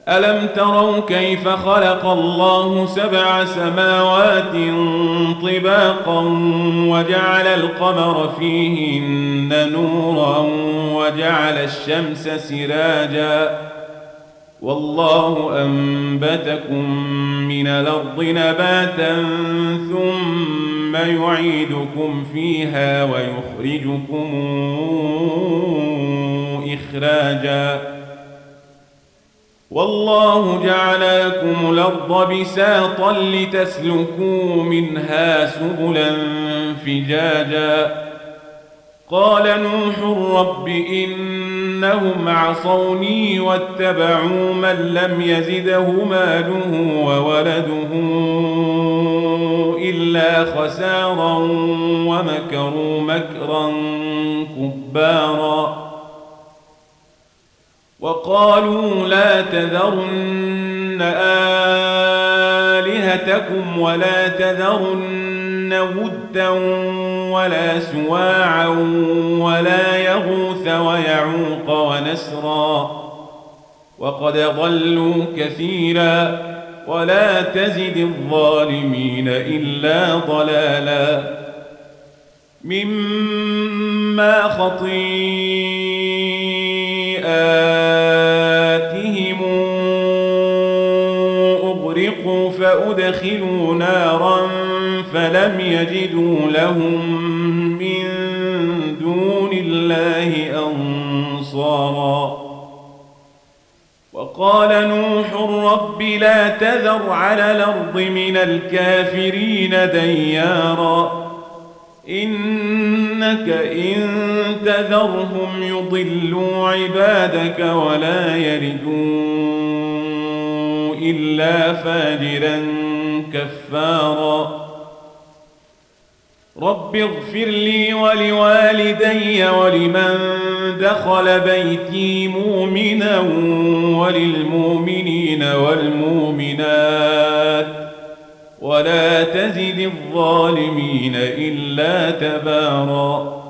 ألم تروا كيف خلق الله 7 سماوات طباقا وجعل القمر فيهن نورا وجعل الشمس سراجا والله أنبتكم من الأرض نباتا ثم يعيدكم فيها ويخرجكم إخراجا والله جعل لكم الأرض بساطا لتسلكوا منها سبلا فجاجا قال نوح رب إنهم عصوني واتبعوا من لم يزده ماله وولده إلا خسارا ومكروا مكرا كبارا وقالوا لا تذرن آلهتكم ولا تذرن ودا ولا سواعا ولا يغوث ويعوق ونسرا وقد ضلوا كثيرا ولا تزد الظالمين إلا ضلالا مما خطيئاتهم أغرقوا فأدخلوا نارا فلم يجدوا لهم من دون الله أنصارا وقال نوح رب لا تذر على الأرض من الكافرين ديارا إنك إن تذرهم يضلوا عبادك ولا يلدوا إلا فاجرا كفارا رب اغفر لي ولوالدي ولمن دخل بيتي مؤمنا وللمؤمنين والمؤمنات ولا تزد الظالمين إلا تبارا